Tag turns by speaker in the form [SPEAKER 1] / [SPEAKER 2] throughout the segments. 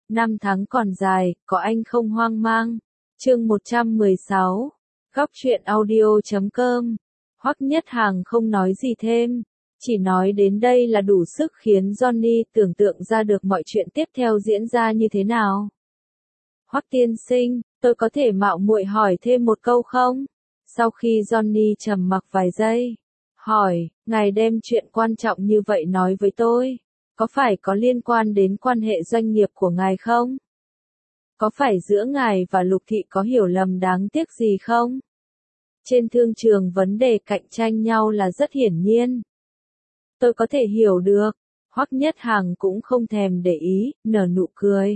[SPEAKER 1] Năm tháng còn dài, có anh không hoang mang. Chương 116. Góc truyện audio.com. Hoắc Nhất Hàng không nói gì thêm, chỉ nói đến đây là đủ sức khiến Johnny tưởng tượng ra được mọi chuyện tiếp theo diễn ra như thế nào. Hoắc tiên sinh, tôi có thể mạo muội hỏi thêm một câu không? Sau khi Johnny trầm mặc vài giây, hỏi, ngài đem chuyện quan trọng như vậy nói với tôi, có phải có liên quan đến quan hệ doanh nghiệp của ngài không? Có phải giữa ngài và Lục Thị có hiểu lầm đáng tiếc gì không? Trên thương trường vấn đề cạnh tranh nhau là rất hiển nhiên. Tôi có thể hiểu được. Hoắc Nhất Hàng cũng không thèm để ý, nở nụ cười.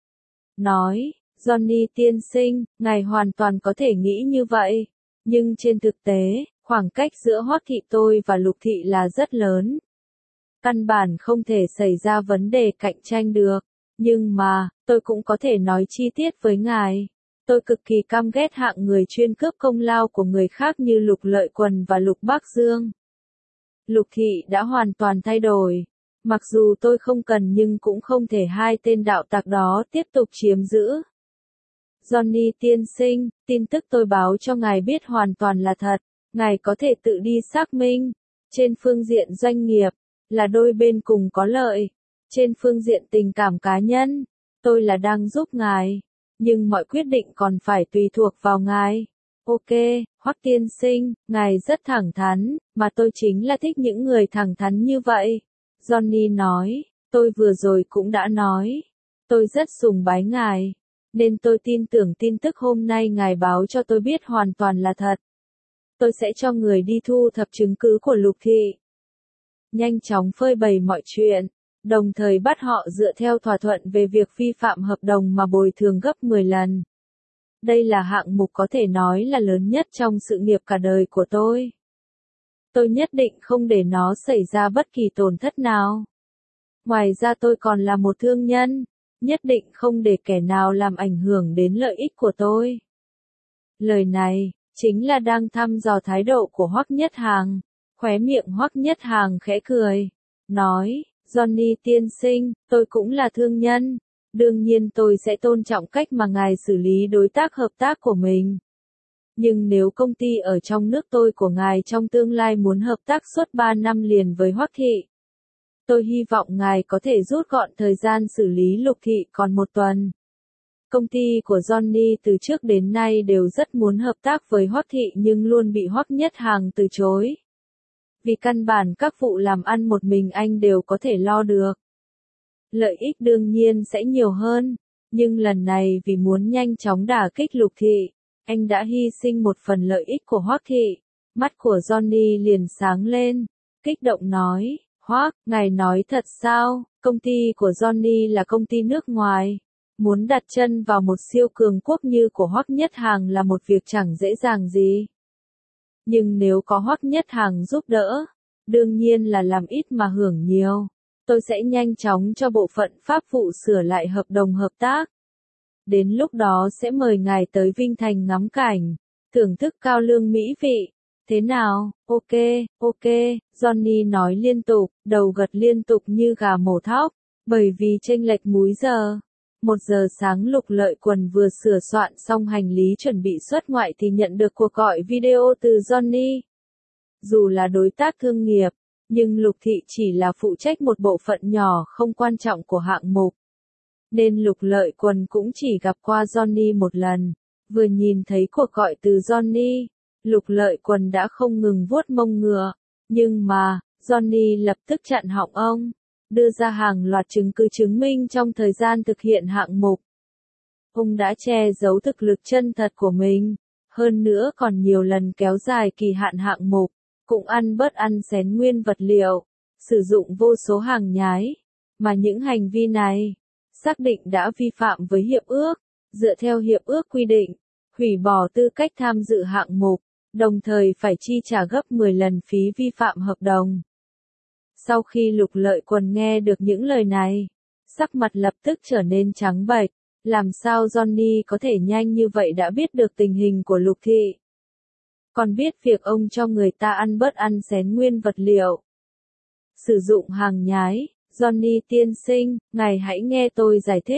[SPEAKER 1] Nói, Johnny tiên sinh, ngài hoàn toàn có thể nghĩ như vậy. Nhưng trên thực tế, khoảng cách giữa Hoắc Thị tôi và Lục Thị là rất lớn. Căn bản không thể xảy ra vấn đề cạnh tranh được. Nhưng mà, tôi cũng có thể nói chi tiết với ngài. Tôi cực kỳ căm ghét hạng người chuyên cướp công lao của người khác như Lục Lợi Quần và Lục Bác Dương. Lục Thị đã hoàn toàn thay đổi. Mặc dù tôi không cần nhưng cũng không thể hai tên đạo tặc đó tiếp tục chiếm giữ. Johnny tiên sinh, tin tức tôi báo cho ngài biết hoàn toàn là thật. Ngài có thể tự đi xác minh. Trên phương diện doanh nghiệp, là đôi bên cùng có lợi. Trên phương diện tình cảm cá nhân, tôi là đang giúp ngài. Nhưng mọi quyết định còn phải tùy thuộc vào ngài. Ok, Hoắc tiên sinh, ngài rất thẳng thắn, mà tôi chính là thích những người thẳng thắn như vậy. Johnny nói, tôi vừa rồi cũng đã nói. Tôi rất sùng bái ngài. Nên tôi tin tưởng tin tức hôm nay ngài báo cho tôi biết hoàn toàn là thật. Tôi sẽ cho người đi thu thập chứng cứ của Lục Thị. Nhanh chóng phơi bày mọi chuyện. Đồng thời bắt họ dựa theo thỏa thuận về việc vi phạm hợp đồng mà bồi thường gấp 10 lần. Đây là hạng mục có thể nói là lớn nhất trong sự nghiệp cả đời của tôi. Tôi nhất định không để nó xảy ra bất kỳ tổn thất nào. Ngoài ra tôi còn là một thương nhân, nhất định không để kẻ nào làm ảnh hưởng đến lợi ích của tôi. Lời này, chính là đang thăm dò thái độ của Hoắc Nhất Hàng. Khóe miệng Hoắc Nhất Hàng khẽ cười, nói, Johnny tiên sinh, tôi cũng là thương nhân. Đương nhiên tôi sẽ tôn trọng cách mà ngài xử lý đối tác hợp tác của mình. Nhưng nếu công ty ở trong nước tôi của ngài trong tương lai muốn hợp tác suốt 3 năm liền với Hoắc Thị, tôi hy vọng ngài có thể rút gọn thời gian xử lý Lục Thị còn 1 tuần. Công ty của Johnny từ trước đến nay đều rất muốn hợp tác với Hoắc Thị nhưng luôn bị Hoắc Nhất Hàng từ chối. Vì căn bản các vụ làm ăn một mình anh đều có thể lo được. Lợi ích đương nhiên sẽ nhiều hơn, nhưng lần này vì muốn nhanh chóng đả kích Lục Thị, anh đã hy sinh một phần lợi ích của Hoắc Thị. Mắt của Johnny liền sáng lên, kích động nói, Hoắc, ngài nói thật sao? Công ty của Johnny là công ty nước ngoài. Muốn đặt chân vào một siêu cường quốc như của Hoắc Nhất Hàng là một việc chẳng dễ dàng gì. Nhưng nếu có Hoắc Nhất Hàng giúp đỡ, đương nhiên là làm ít mà hưởng nhiều. Tôi sẽ nhanh chóng cho bộ phận pháp vụ sửa lại hợp đồng hợp tác. Đến lúc đó sẽ mời ngài tới Vinh Thành ngắm cảnh, thưởng thức cao lương mỹ vị. Thế nào? Ok, ok, Johnny nói liên tục, đầu gật liên tục như gà mổ thóc, bởi vì chênh lệch múi giờ. 1 giờ sáng Lục Lợi Quần vừa sửa soạn xong hành lý chuẩn bị xuất ngoại thì nhận được cuộc gọi video từ Johnny. Dù là đối tác thương nghiệp, nhưng Lục Thị chỉ là phụ trách một bộ phận nhỏ không quan trọng của hạng mục. Nên Lục Lợi Quần cũng chỉ gặp qua Johnny 1 lần. Vừa nhìn thấy cuộc gọi từ Johnny, Lục Lợi Quần đã không ngừng vuốt mông ngựa. Nhưng mà, Johnny lập tức chặn họng ông, đưa ra hàng loạt chứng cứ chứng minh trong thời gian thực hiện hạng mục. Ông đã che giấu thực lực chân thật của mình, hơn nữa còn nhiều lần kéo dài kỳ hạn hạng mục, cũng ăn bớt ăn xén nguyên vật liệu, sử dụng vô số hàng nhái. Mà những hành vi này, xác định đã vi phạm với hiệp ước, dựa theo hiệp ước quy định, hủy bỏ tư cách tham dự hạng mục, đồng thời phải chi trả gấp 10 lần phí vi phạm hợp đồng. Sau khi Lục Lợi Quần nghe được những lời này, sắc mặt lập tức trở nên trắng bệch. Làm sao Johnny có thể nhanh như vậy đã biết được tình hình của Lục Thị? Còn biết việc ông cho người ta ăn bớt ăn xén nguyên vật liệu, sử dụng hàng nhái. Johnny tiên sinh, ngài hãy nghe tôi giải thích.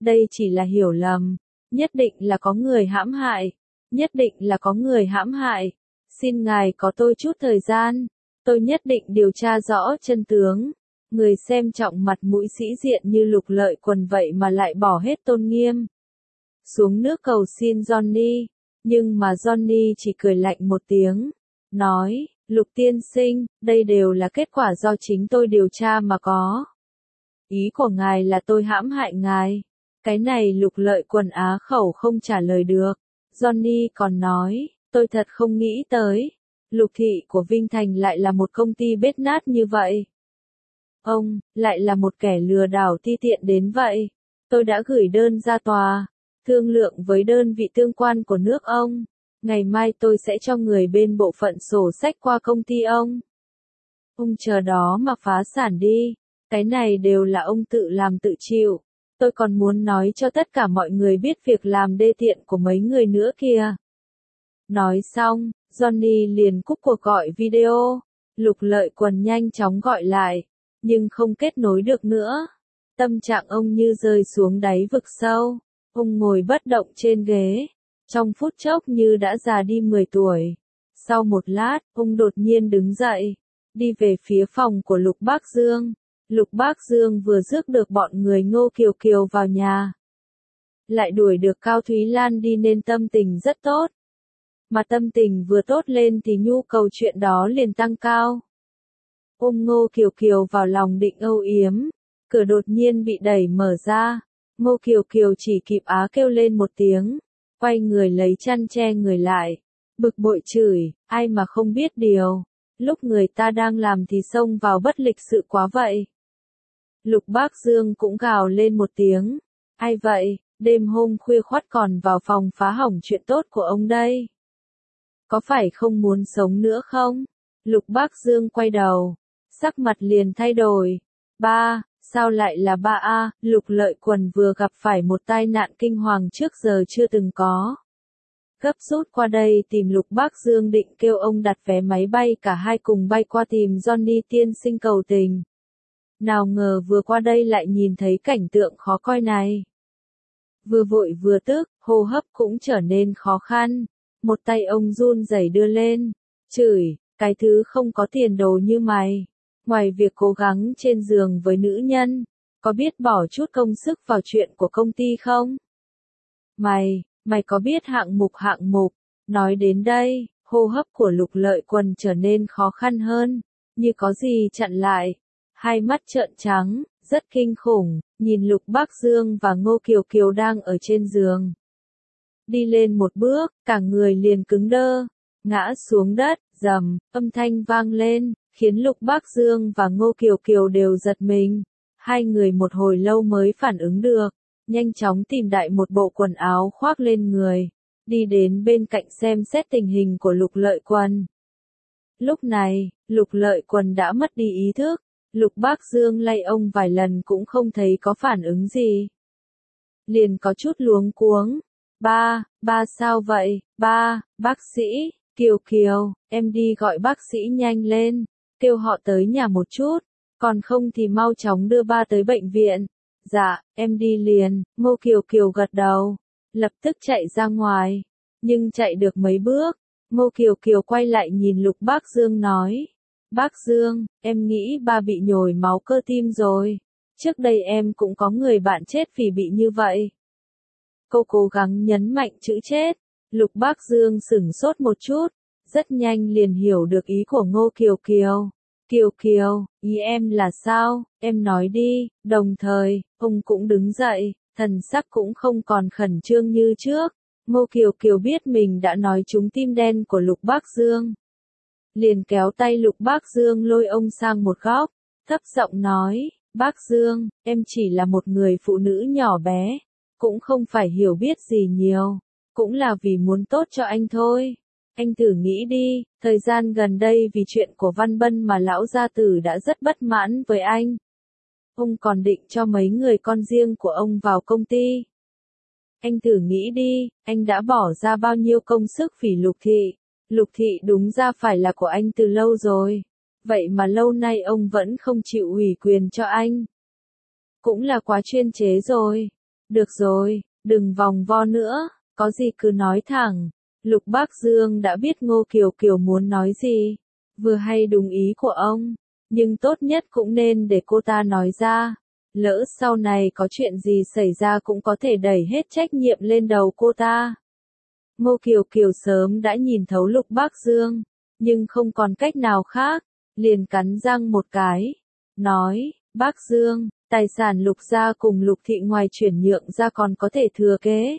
[SPEAKER 1] đây chỉ là hiểu lầm. Nhất định là có người hãm hại. Nhất định là có người hãm hại. Xin ngài có tôi chút thời gian. Tôi nhất định điều tra rõ chân tướng. Người xem trọng mặt mũi sĩ diện như Lục Lợi Quần vậy mà lại bỏ hết tôn nghiêm. Xuống nước cầu xin Johnny. Nhưng mà Johnny chỉ cười lạnh một tiếng. Nói, Lục tiên sinh, đây đều là kết quả do chính tôi điều tra mà có. Ý của ngài là tôi hãm hại ngài. Cái này Lục Lợi Quần á khẩu không trả lời được. Johnny còn nói, tôi thật không nghĩ tới. Lục thị của Vinh Thành lại là một công ty bết nát như vậy. Ông, lại là một kẻ lừa đảo ti tiện đến vậy. Tôi đã gửi đơn ra tòa, thương lượng với đơn vị tương quan của nước ông. Ngày mai tôi sẽ cho người bên bộ phận sổ sách qua công ty ông. Ông chờ đó mà phá sản đi. Cái này đều là ông tự làm tự chịu. Tôi còn muốn nói cho tất cả mọi người biết việc làm đê tiện của mấy người nữa kìa. Nói xong, Johnny liền cúp cuộc gọi video. Lục Lợi Quần nhanh chóng gọi lại, nhưng không kết nối được nữa. Tâm trạng ông như rơi xuống đáy vực sâu. Ông ngồi bất động trên ghế, trong phút chốc như đã già đi 10 tuổi. Sau một lát, ông đột nhiên đứng dậy, đi về phía phòng của Lục Bác Dương. Lục Bác Dương vừa rước được bọn người Ngô Kiều Kiều vào nhà. Lại đuổi được Cao Thúy Lan đi nên tâm tình rất tốt. Mà tâm tình vừa tốt lên thì nhu cầu chuyện đó liền tăng cao. Ôm Ngô Kiều Kiều vào lòng định âu yếm, cửa đột nhiên bị đẩy mở ra. Ngô Kiều Kiều chỉ kịp á kêu lên một tiếng, quay người lấy chăn che người lại, bực bội chửi, ai mà không biết điều, lúc người ta đang làm thì xông vào bất lịch sự quá vậy. Lục Bác Dương cũng gào lên một tiếng, ai vậy, đêm hôm khuya khoắt còn vào phòng phá hỏng chuyện tốt của ông đây. Có phải không muốn sống nữa không? Lục Bác Dương quay đầu, sắc mặt liền thay đổi. Ba, sao lại là ba a? Lục Lợi Quần vừa gặp phải một tai nạn kinh hoàng trước giờ chưa từng có. Gấp rút qua đây tìm Lục Bác Dương định kêu ông đặt vé máy bay cả hai cùng bay qua tìm Johnny tiên sinh cầu tình. Nào ngờ vừa qua đây lại nhìn thấy cảnh tượng khó coi này. Vừa vội vừa tức, hô hấp cũng trở nên khó khăn. Một tay ông run rẩy đưa lên, chửi, cái thứ không có tiền đồ như mày. Ngoài việc cố gắng trên giường với nữ nhân, có biết bỏ chút công sức vào chuyện của công ty không? Mày có biết hạng mục, nói đến đây, hô hấp của Lục Lợi Quần trở nên khó khăn hơn, như có gì chặn lại. Hai mắt trợn trắng, rất kinh khủng, nhìn Lục Bác Dương và Ngô Kiều Kiều đang ở trên giường. Đi lên một bước, cả người liền cứng đơ, ngã xuống đất, rầm, âm thanh vang lên, khiến Lục Bác Dương và Ngô Kiều Kiều đều giật mình. Hai người một hồi lâu mới phản ứng được, nhanh chóng tìm đại một bộ quần áo khoác lên người, đi đến bên cạnh xem xét tình hình của Lục Lợi Quần. Lúc này, Lục Lợi Quần đã mất đi ý thức, Lục Bác Dương lay ông vài lần cũng không thấy có phản ứng gì. Liền có chút luống cuống. Ba sao vậy? Bác sĩ, Kiều Kiều, em đi gọi bác sĩ nhanh lên, kêu họ tới nhà một chút, còn không thì mau chóng đưa ba tới bệnh viện. Dạ, em đi liền, Ngô Kiều Kiều gật đầu, lập tức chạy ra ngoài, nhưng chạy được mấy bước, Ngô Kiều Kiều quay lại nhìn Lục Bác Dương nói, Bác Dương, em nghĩ ba bị nhồi máu cơ tim rồi, trước đây em cũng có người bạn chết vì bị như vậy. Cô cố gắng nhấn mạnh chữ chết, Lục Bác Dương sửng sốt một chút, rất nhanh liền hiểu được ý của Ngô Kiều Kiều. Kiều Kiều, ý em là sao, em nói đi, đồng thời, ông cũng đứng dậy, thần sắc cũng không còn khẩn trương như trước. Ngô Kiều Kiều biết mình đã nói trúng tim đen của Lục Bác Dương. Liền kéo tay Lục Bác Dương lôi ông sang một góc, thấp giọng nói, Bác Dương, em chỉ là một người phụ nữ nhỏ bé, cũng không phải hiểu biết gì nhiều, cũng là vì muốn tốt cho anh thôi. Anh thử nghĩ đi, thời gian gần đây vì chuyện của Văn Bân mà lão gia tử đã rất bất mãn với anh. Ông còn định cho mấy người con riêng của ông vào công ty. Anh thử nghĩ đi, anh đã bỏ ra bao nhiêu công sức vì Lục thị. Lục thị đúng ra phải là của anh từ lâu rồi. Vậy mà lâu nay ông vẫn không chịu ủy quyền cho anh. Cũng là quá chuyên chế rồi. Được rồi, đừng vòng vo nữa, có gì cứ nói thẳng. Lục Bác Dương đã biết Ngô Kiều Kiều muốn nói gì, vừa hay đúng ý của ông, nhưng tốt nhất cũng nên để cô ta nói ra. Lỡ sau này có chuyện gì xảy ra cũng có thể đẩy hết trách nhiệm lên đầu cô ta. Ngô Kiều Kiều sớm đã nhìn thấu Lục Bác Dương, nhưng không còn cách nào khác, liền cắn răng một cái, nói, Bác Dương, tài sản Lục gia cùng Lục thị ngoài chuyển nhượng ra còn có thể thừa kế.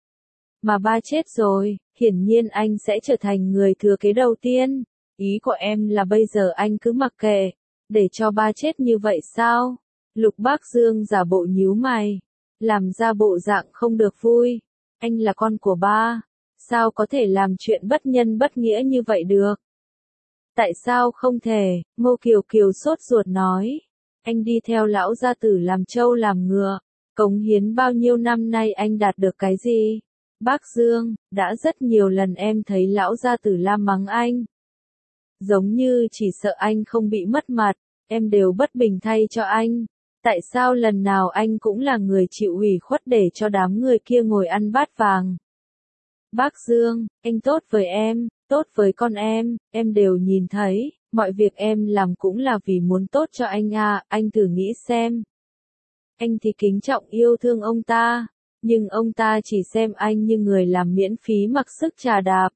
[SPEAKER 1] Mà ba chết rồi, hiển nhiên anh sẽ trở thành người thừa kế đầu tiên. Ý của em là bây giờ anh cứ mặc kệ, để cho ba chết như vậy sao? Lục Bác Dương giả bộ nhíu mày, làm ra bộ dạng không được vui. Anh là con của ba, sao có thể làm chuyện bất nhân bất nghĩa như vậy được? Tại sao không thể? Ngô Kiều Kiều sốt ruột nói. Anh đi theo lão gia tử làm trâu làm ngựa, cống hiến bao nhiêu năm nay anh đạt được cái gì? Bác Dương, đã rất nhiều lần em thấy lão gia tử la mắng anh. Giống như chỉ sợ anh không bị mất mặt, em đều bất bình thay cho anh. Tại sao lần nào anh cũng là người chịu ủy khuất để cho đám người kia ngồi ăn bát vàng? Bác Dương, anh tốt với em, tốt với con em đều nhìn thấy, mọi việc em làm cũng là vì muốn tốt cho anh à, anh thử nghĩ xem. Anh thì kính trọng yêu thương ông ta, nhưng ông ta chỉ xem anh như người làm miễn phí mặc sức trà đạp.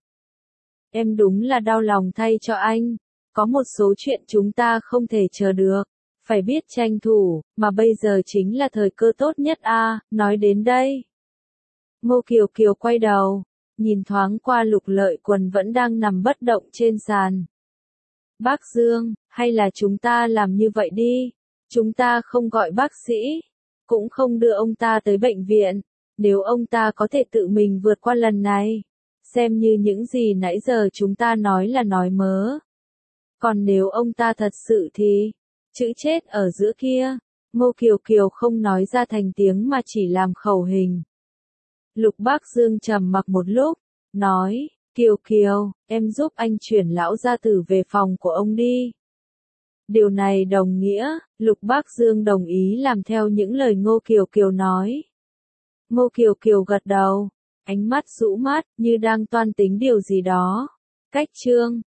[SPEAKER 1] Em đúng là đau lòng thay cho anh, có một số chuyện chúng ta không thể chờ được, phải biết tranh thủ, mà bây giờ chính là thời cơ tốt nhất à, nói đến đây. Ngô Kiều Kiều quay đầu, nhìn thoáng qua Lục Lợi Quần vẫn đang nằm bất động trên sàn. Bác Dương, hay là chúng ta làm như vậy đi, chúng ta không gọi bác sĩ, cũng không đưa ông ta tới bệnh viện, nếu ông ta có thể tự mình vượt qua lần này, xem như những gì nãy giờ chúng ta nói là nói mớ. Còn nếu ông ta thật sự thì, chữ chết ở giữa kia, Ngô Kiều Kiều không nói ra thành tiếng mà chỉ làm khẩu hình. Lục Bác Dương trầm mặc một lúc, nói, Kiều Kiều, em giúp anh chuyển lão gia tử về phòng của ông đi. Điều này đồng nghĩa, Lục Bác Dương đồng ý làm theo những lời Ngô Kiều Kiều nói. Ngô Kiều Kiều gật đầu, ánh mắt rũ mát, như đang toan tính điều gì đó. Cách chương